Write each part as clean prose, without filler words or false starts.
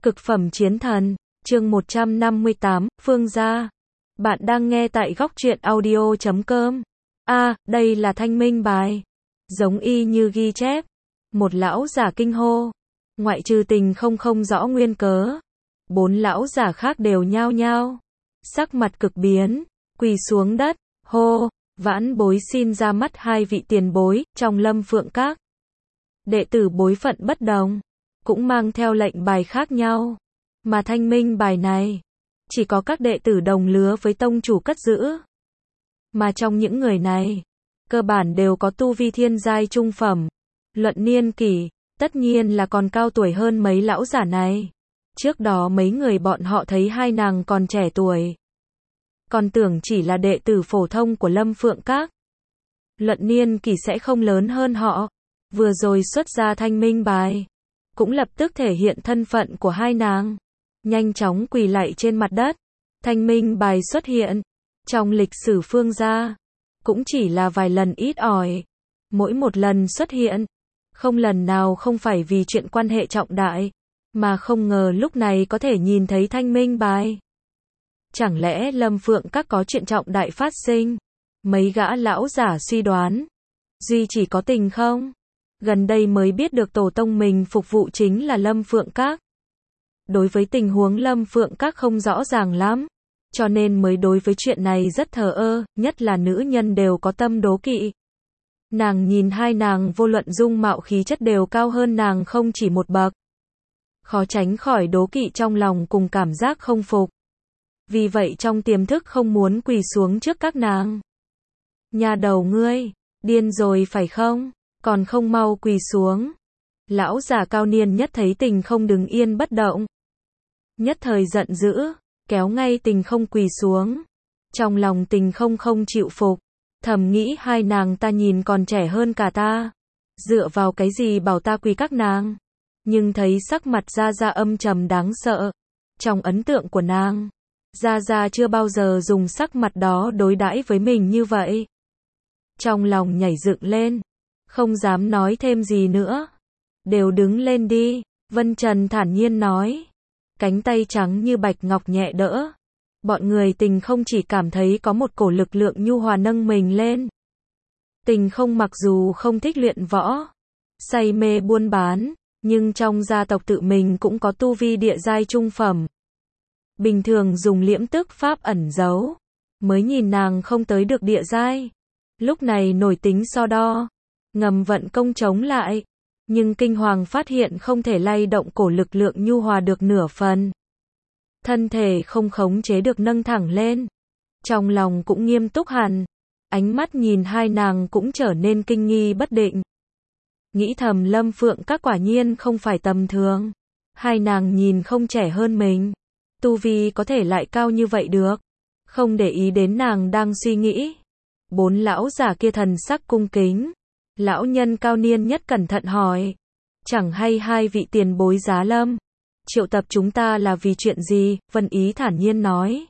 Cực phẩm chiến thần, chương 158, Phương gia. Bạn đang nghe tại góc truyện audio.com. Đây là thanh minh bài. Giống y như ghi chép. Một lão giả kinh hô. Ngoại trừ Tình không rõ nguyên cớ. Bốn lão giả khác đều nhao nhao. Sắc mặt cực biến, quỳ xuống đất, hô, vãn bối xin ra mắt hai vị tiền bối, trong Lâm Phượng Các. Đệ tử bối phận bất đồng, cũng mang theo lệnh bài khác nhau. Mà thanh minh bài này, chỉ có các đệ tử đồng lứa với tông chủ cất giữ. Mà trong những người này, cơ bản đều có tu vi thiên giai trung phẩm. Luận niên kỷ, tất nhiên là còn cao tuổi hơn mấy lão giả này. Trước đó mấy người bọn họ thấy hai nàng còn trẻ tuổi, còn tưởng chỉ là đệ tử phổ thông của Lâm Phượng Các. Luận niên kỷ sẽ không lớn hơn họ. Vừa rồi xuất ra thanh minh bài, cũng lập tức thể hiện thân phận của hai nàng. Nhanh chóng quỳ lạy trên mặt đất. Thanh minh bài xuất hiện trong lịch sử Phương gia, cũng chỉ là vài lần ít ỏi. Mỗi một lần xuất hiện, không lần nào không phải vì chuyện quan hệ trọng đại, mà không ngờ lúc này có thể nhìn thấy thanh minh bài. Chẳng lẽ Lâm Phượng Các có chuyện trọng đại phát sinh? Mấy gã lão giả suy đoán. Duy chỉ có Tình không? Gần đây mới biết được tổ tông mình phục vụ chính là Lâm Phượng Các. Đối với tình huống Lâm Phượng Các không rõ ràng lắm, cho nên mới đối với chuyện này rất thờ ơ, nhất là nữ nhân đều có tâm đố kỵ. Nàng nhìn hai nàng vô luận dung mạo khí chất đều cao hơn nàng không chỉ một bậc. Khó tránh khỏi đố kỵ trong lòng cùng cảm giác không phục. Vì vậy trong tiềm thức không muốn quỳ xuống trước các nàng. Nhà đầu ngươi, điên rồi phải không? Còn không mau quỳ xuống. Lão già cao niên nhất thấy Tình không đứng yên bất động, nhất thời giận dữ, kéo ngay Tình không quỳ xuống. Trong lòng Tình không chịu phục, thầm nghĩ hai nàng ta nhìn còn trẻ hơn cả ta, dựa vào cái gì bảo ta quỳ các nàng. Nhưng thấy sắc mặt Gia Gia âm trầm đáng sợ. Trong ấn tượng của nàng, Gia Gia chưa bao giờ dùng sắc mặt đó đối đãi với mình như vậy. Trong lòng nhảy dựng lên, không dám nói thêm gì nữa. Đều đứng lên đi, Vân Trần thản nhiên nói. Cánh tay trắng như bạch ngọc nhẹ đỡ. Bọn người Tình không chỉ cảm thấy có một cổ lực lượng nhu hòa nâng mình lên. Tình không mặc dù không thích luyện võ, say mê buôn bán, nhưng trong gia tộc tự mình cũng có tu vi địa giai trung phẩm. Bình thường dùng liễm tức pháp ẩn giấu, mới nhìn nàng không tới được địa giai. Lúc này nổi tính so đo, ngầm vận công chống lại, nhưng kinh hoàng phát hiện không thể lay động cổ lực lượng nhu hòa được nửa phần. Thân thể không khống chế được nâng thẳng lên. Trong lòng cũng nghiêm túc hẳn, ánh mắt nhìn hai nàng cũng trở nên kinh nghi bất định. Nghĩ thầm Lâm Phượng Các quả nhiên không phải tầm thường. Hai nàng nhìn không trẻ hơn mình, tu vi có thể lại cao như vậy được. Không để ý đến nàng đang suy nghĩ. Bốn lão giả kia thần sắc cung kính. Lão nhân cao niên nhất cẩn thận hỏi. Chẳng hay hai vị tiền bối giá Lâm triệu tập chúng ta là vì chuyện gì? Vân Ý thản nhiên nói.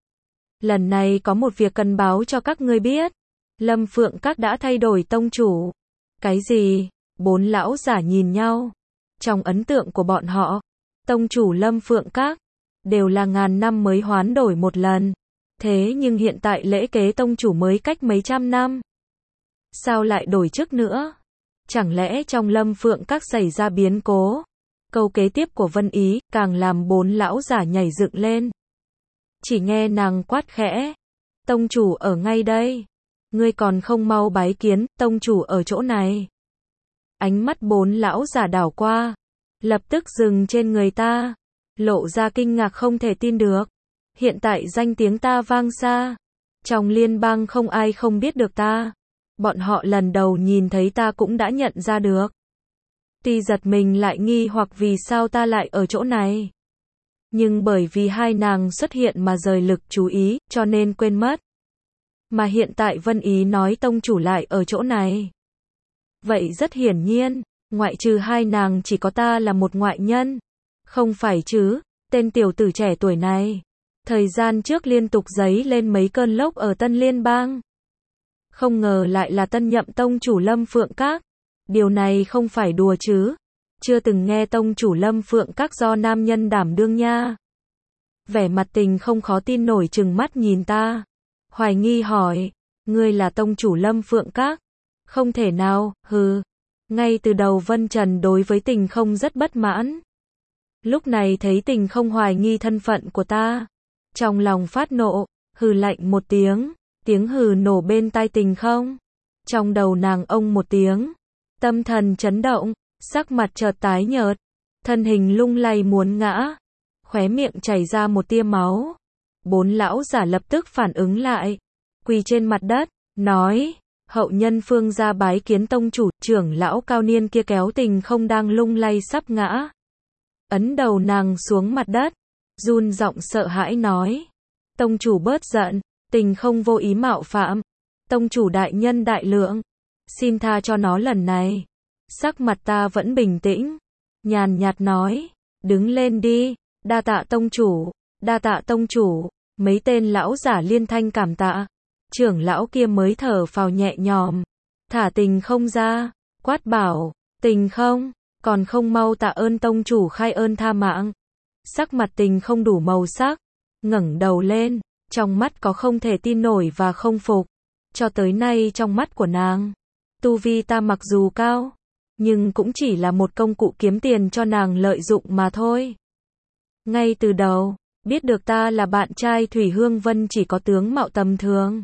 Lần này có một việc cần báo cho các ngươi biết. Lâm Phượng Các đã thay đổi tông chủ. Cái gì? Bốn lão giả nhìn nhau. Trong ấn tượng của bọn họ, tông chủ Lâm Phượng Các đều là ngàn năm mới hoán đổi một lần. Thế nhưng hiện tại lễ kế tông chủ mới cách mấy trăm năm. Sao lại đổi chức nữa? Chẳng lẽ trong Lâm Phượng Các xảy ra biến cố? Câu kế tiếp của Vân Ý càng làm bốn lão giả nhảy dựng lên. Chỉ nghe nàng quát khẽ. Tông chủ ở ngay đây. Ngươi còn không mau bái kiến, tông chủ ở chỗ này. Ánh mắt bốn lão giả đảo qua, lập tức dừng trên người ta, lộ ra kinh ngạc không thể tin được. Hiện tại danh tiếng ta vang xa, trong liên bang không ai không biết được ta. Bọn họ lần đầu nhìn thấy ta cũng đã nhận ra được. Tuy giật mình lại nghi hoặc vì sao ta lại ở chỗ này. Nhưng bởi vì hai nàng xuất hiện mà rời lực chú ý, cho nên quên mất. Mà hiện tại Vân Ý nói tông chủ lại ở chỗ này. Vậy rất hiển nhiên, ngoại trừ hai nàng chỉ có ta là một ngoại nhân. Không phải chứ, tên tiểu tử trẻ tuổi này. Thời gian trước liên tục dấy lên mấy cơn lốc ở Tân Liên bang. Không ngờ lại là tân nhậm tông chủ Lâm Phượng Các. Điều này không phải đùa chứ. chưa từng nghe tông chủ Lâm Phượng Các do nam nhân đảm đương nha. Vẻ mặt Tình không khó tin nổi trừng mắt nhìn ta. Hoài nghi hỏi, ngươi là tông chủ Lâm Phượng Các? Không thể nào, hừ. Ngay từ đầu Vân Trần đối với Tình không rất bất mãn. Lúc này thấy Tình không hoài nghi thân phận của ta. Trong lòng phát nộ, hừ lạnh một tiếng. Tiếng hừ nổ bên tai Tình không. Trong đầu nàng ông một tiếng. Tâm thần chấn động, sắc mặt chợt tái nhợt. Thân hình lung lay muốn ngã. Khóe miệng chảy ra một tia máu. 4 lão giả lập tức phản ứng lại. Quỳ trên mặt đất, nói. Hậu nhân Phương gia bái kiến tông chủ. Trưởng lão cao niên kia kéo Tình không đang lung lay sắp ngã. Ấn đầu nàng xuống mặt đất. Run giọng sợ hãi nói. Tông chủ bớt giận. Tình không vô ý mạo phạm. Tông chủ đại nhân đại lượng. Xin tha cho nó lần này. Sắc mặt ta vẫn bình tĩnh. Nhàn nhạt nói. Đứng lên đi. Đa tạ tông chủ. Đa tạ tông chủ. Mấy tên lão giả liên thanh cảm tạ. Trưởng lão kia mới thở phào nhẹ nhõm. Thả Tình không ra. Quát bảo. Tình không. Còn không mau tạ ơn tông chủ khai ơn tha mạng. Sắc mặt Tình không đủ màu sắc. Ngẩng đầu lên. Trong mắt có không thể tin nổi và không phục. Cho tới nay trong mắt của nàng. Tu vi ta mặc dù cao. Nhưng cũng chỉ là một công cụ kiếm tiền cho nàng lợi dụng mà thôi. Ngay từ đầu, biết được ta là bạn trai Thủy Hương Vân chỉ có tướng mạo tầm thường.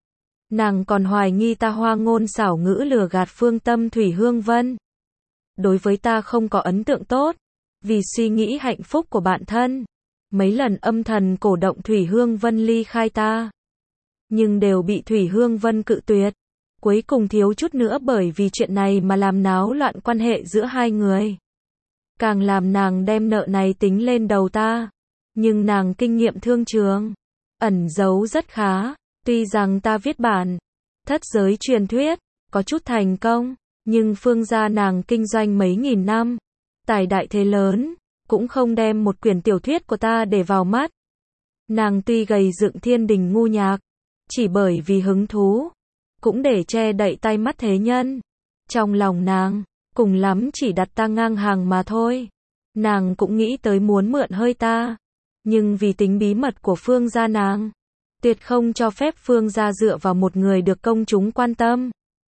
Nàng còn hoài nghi ta hoa ngôn xảo ngữ lừa gạt phương tâm Thủy Hương Vân. Đối với ta không có ấn tượng tốt. Vì suy nghĩ hạnh phúc của bạn thân. Mấy lần âm thầm cổ động Thủy Hương Vân ly khai ta. Nhưng đều bị Thủy Hương Vân cự tuyệt. Cuối cùng thiếu chút nữa bởi vì chuyện này mà làm náo loạn quan hệ giữa hai người. Càng làm nàng đem nợ này tính lên đầu ta. Nhưng nàng kinh nghiệm thương trường. Ẩn giấu rất khá. Tuy rằng ta viết bản thất giới truyền thuyết. Có chút thành công. Nhưng Phương gia nàng kinh doanh mấy nghìn năm. Tài đại thế lớn. Cũng không đem một quyển tiểu thuyết của ta để vào mắt. Nàng tuy gầy dựng thiên đình ngu nhạc. Chỉ bởi vì hứng thú. Cũng để che đậy tai mắt thế nhân. Trong lòng nàng, cùng lắm chỉ đặt ta ngang hàng mà thôi. Nàng cũng nghĩ tới muốn mượn hơi ta. Nhưng vì tính bí mật của Phương gia nàng, tuyệt không cho phép Phương gia dựa vào một người được công chúng quan tâm.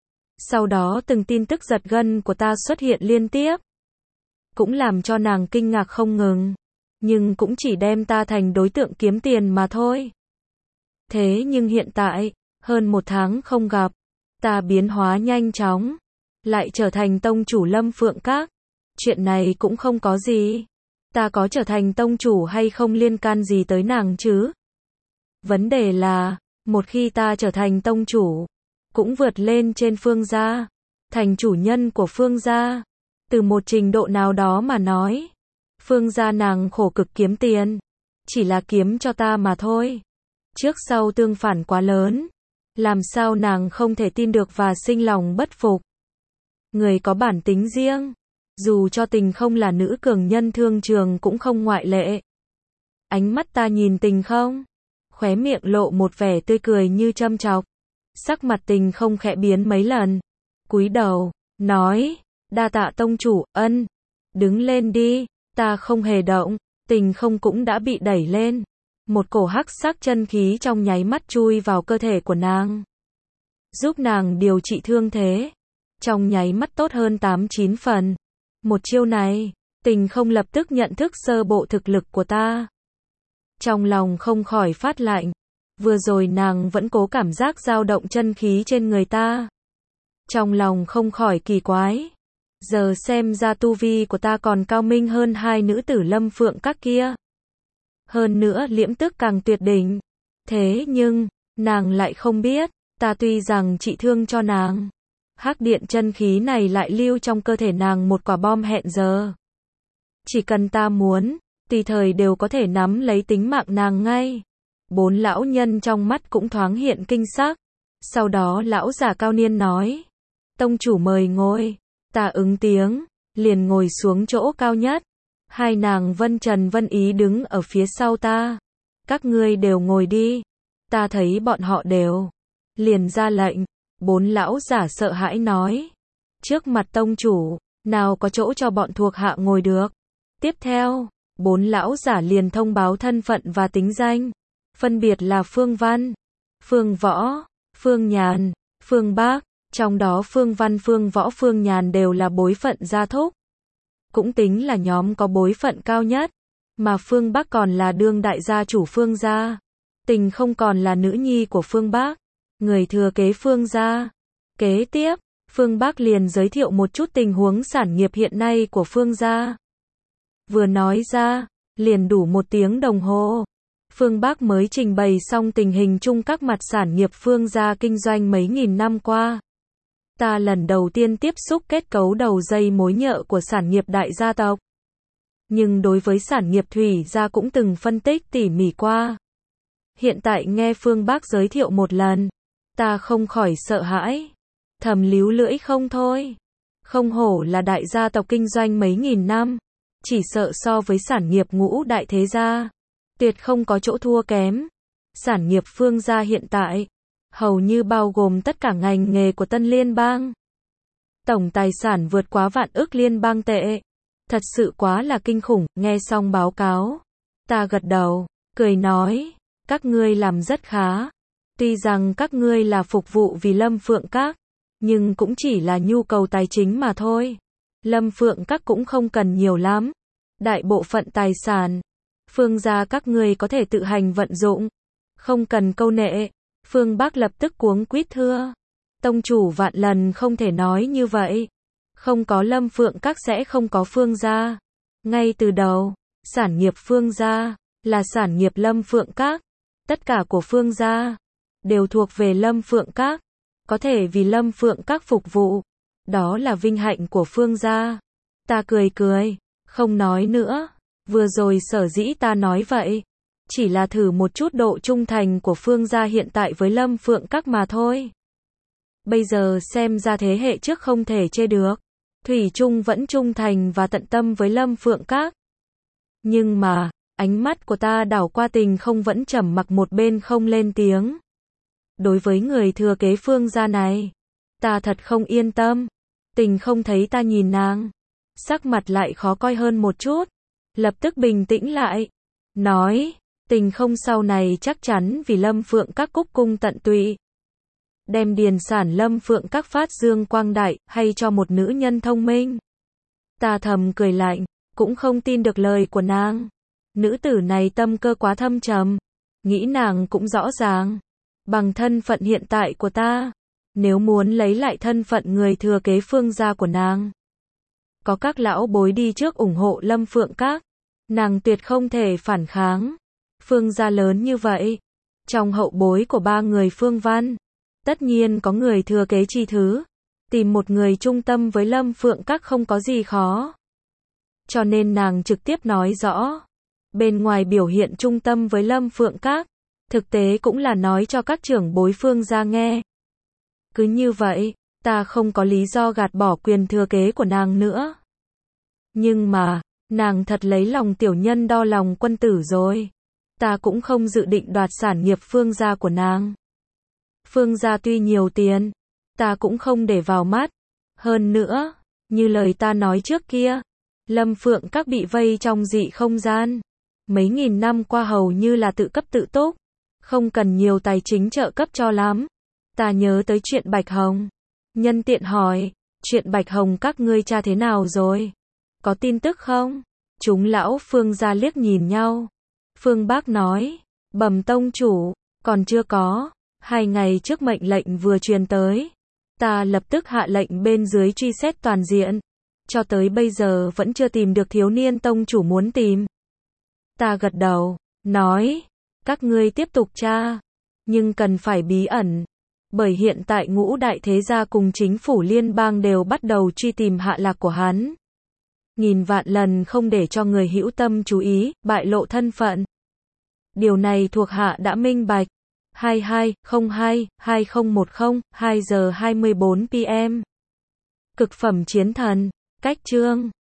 Sau đó từng tin tức giật gân của ta xuất hiện liên tiếp. Cũng làm cho nàng kinh ngạc không ngừng. Nhưng cũng chỉ đem ta thành đối tượng kiếm tiền mà thôi. Thế nhưng hiện tại, hơn 1 tháng không gặp, ta biến hóa nhanh chóng, lại trở thành tông chủ Lâm Phượng Các. Chuyện này cũng không có gì. Ta có trở thành tông chủ hay không liên can gì tới nàng chứ? Vấn đề là, một khi ta trở thành tông chủ, cũng vượt lên trên Phương gia, thành chủ nhân của Phương gia. Từ một trình độ nào đó mà nói, Phương gia nàng khổ cực kiếm tiền, chỉ là kiếm cho ta mà thôi. Trước sau tương phản quá lớn. Làm sao nàng không thể tin được và sinh lòng bất phục. Người có bản tính riêng. Dù cho Tình không là nữ cường nhân thương trường cũng không ngoại lệ. Ánh mắt ta nhìn Tình không. Khóe miệng lộ một vẻ tươi cười như châm chọc. Sắc mặt Tình không khẽ biến mấy lần. Cúi đầu, nói. Đa tạ tông chủ, ân. Đứng lên đi. Ta không hề động. Tình không cũng đã bị đẩy lên. Một cổ hắc sắc chân khí trong nháy mắt chui vào cơ thể của nàng. Giúp nàng điều trị thương thế. Trong nháy mắt tốt hơn 8-9 phần. Một chiêu này, Tình không lập tức nhận thức sơ bộ thực lực của ta. Trong lòng không khỏi phát lạnh. Vừa rồi nàng vẫn cố cảm giác dao động chân khí trên người ta. Trong lòng không khỏi kỳ quái. Giờ xem ra tu vi của ta còn cao minh hơn hai nữ tử Lâm Phượng Các kia. Hơn nữa liễm tức càng tuyệt đỉnh. Thế nhưng, nàng lại không biết, ta tuy rằng trị thương cho nàng. Hắc điện chân khí này lại lưu trong cơ thể nàng một quả bom hẹn giờ. Chỉ cần ta muốn, tùy thời đều có thể nắm lấy tính mạng nàng ngay. 4 lão nhân trong mắt cũng thoáng hiện kinh sắc. Sau đó lão già cao niên nói. Tông chủ mời ngồi. Ta ứng tiếng, liền ngồi xuống chỗ cao nhất. Hai nàng Vân Trần Vân Ý đứng ở phía sau ta. Các ngươi đều ngồi đi. Ta thấy bọn họ đều. Liền ra lệnh. 4 lão giả sợ hãi nói. Trước mặt tông chủ, nào có chỗ cho bọn thuộc hạ ngồi được. Tiếp theo, 4 lão giả liền thông báo thân phận và tính danh, phân biệt là Phương Văn, Phương Võ, Phương Nhàn, Phương Bác, trong đó Phương Văn, Phương Võ, Phương Nhàn đều là bối phận gia thúc. Cũng tính là nhóm có bối phận cao nhất, mà Phương Bác còn là đương đại gia chủ Phương gia. Tình không còn là nữ nhi của Phương Bác, người thừa kế Phương gia. Kế tiếp, Phương Bác liền giới thiệu một chút tình huống sản nghiệp hiện nay của Phương gia. Vừa nói ra, liền đủ 1 tiếng đồng hồ. Phương Bác mới trình bày xong tình hình chung các mặt sản nghiệp Phương gia kinh doanh mấy nghìn năm qua. Ta lần đầu tiên tiếp xúc kết cấu đầu dây mối nhợ của sản nghiệp đại gia tộc. Nhưng đối với sản nghiệp thủy gia cũng từng phân tích tỉ mỉ qua. Hiện tại nghe Phương Bác giới thiệu một lần, ta không khỏi sợ hãi. Thầm líu lưỡi không thôi. Không hổ là đại gia tộc kinh doanh mấy nghìn năm. Chỉ sợ so với sản nghiệp ngũ đại thế gia, tuyệt không có chỗ thua kém. Sản nghiệp Phương gia hiện tại, hầu như bao gồm tất cả ngành nghề của Tân Liên bang. Tổng tài sản vượt quá vạn ức liên bang tệ. Thật sự quá là kinh khủng. Nghe xong báo cáo, ta gật đầu, cười nói, các ngươi làm rất khá. Tuy rằng các ngươi là phục vụ vì Lâm Phượng Các, nhưng cũng chỉ là nhu cầu tài chính mà thôi. Lâm Phượng Các cũng không cần nhiều lắm. Đại bộ phận tài sản, Phương gia các ngươi có thể tự hành vận dụng, không cần câu nệ. Phương Bác lập tức cuống quýt thưa, tông chủ vạn lần không thể nói như vậy. Không có Lâm Phượng Các sẽ không có Phương gia. Ngay từ đầu, sản nghiệp Phương gia là sản nghiệp Lâm Phượng Các. Tất cả của Phương gia đều thuộc về Lâm Phượng Các, có thể vì Lâm Phượng Các phục vụ, đó là vinh hạnh của Phương gia. Ta cười cười, không nói nữa. Vừa rồi sở dĩ ta nói vậy, chỉ là thử một chút độ trung thành của Phương gia hiện tại với Lâm Phượng Các mà thôi. Bây giờ xem ra thế hệ trước không thể chê được. Thủy chung vẫn trung thành và tận tâm với Lâm Phượng Các. Nhưng mà, ánh mắt của ta đảo qua Tình không vẫn trầm mặc một bên không lên tiếng. Đối với người thừa kế Phương gia này, ta thật không yên tâm. Tình không thấy ta nhìn nàng, sắc mặt lại khó coi hơn một chút. Lập tức bình tĩnh lại, nói, Tình không sau này chắc chắn vì Lâm Phượng Các cúc cung tận tụy. Đem điền sản Lâm Phượng Các phát dương quang đại, hay cho một nữ nhân thông minh. Ta thầm cười lạnh, cũng không tin được lời của nàng. Nữ tử này tâm cơ quá thâm trầm, nghĩ nàng cũng rõ ràng. Bằng thân phận hiện tại của ta, nếu muốn lấy lại thân phận người thừa kế Phương gia của nàng, có các lão bối đi trước ủng hộ Lâm Phượng Các, nàng tuyệt không thể phản kháng. Phương gia lớn như vậy, trong hậu bối của 3 người Phương Văn, tất nhiên có người thừa kế chi thứ. Tìm một người trung tâm với Lâm Phượng Các không có gì khó. Cho nên nàng trực tiếp nói rõ, bên ngoài biểu hiện trung tâm với Lâm Phượng Các, thực tế cũng là nói cho các trưởng bối Phương gia nghe. Cứ như vậy, ta không có lý do gạt bỏ quyền thừa kế của nàng nữa. Nhưng mà, nàng thật lấy lòng tiểu nhân đo lòng quân tử rồi. Ta cũng không dự định đoạt sản nghiệp Phương gia của nàng. Phương gia tuy nhiều tiền, ta cũng không để vào mắt. Hơn nữa, như lời ta nói trước kia, Lâm Phượng Các bị vây trong dị không gian. Mấy nghìn năm qua hầu như là tự cấp tự túc, không cần nhiều tài chính trợ cấp cho lắm. Ta nhớ tới chuyện Bạch Hồng. Nhân tiện hỏi, chuyện Bạch Hồng các ngươi tra thế nào rồi? Có tin tức không? Chúng lão Phương gia liếc nhìn nhau. Phương Bác nói, bẩm tông chủ, còn chưa có. 2 ngày trước mệnh lệnh vừa truyền tới, ta lập tức hạ lệnh bên dưới truy xét toàn diện. Cho tới bây giờ vẫn chưa tìm được thiếu niên tông chủ muốn tìm. Ta gật đầu, nói, các ngươi tiếp tục tra, nhưng cần phải bí ẩn. Bởi hiện tại ngũ đại thế gia cùng chính phủ liên bang đều bắt đầu truy tìm hạ lạc của hắn. Nghìn vạn lần không để cho người hữu tâm chú ý, bại lộ thân phận. Điều này thuộc hạ đã minh bạch. 2202-2010, 2 giờ 24 PM. Cực phẩm chiến thần, cách chương.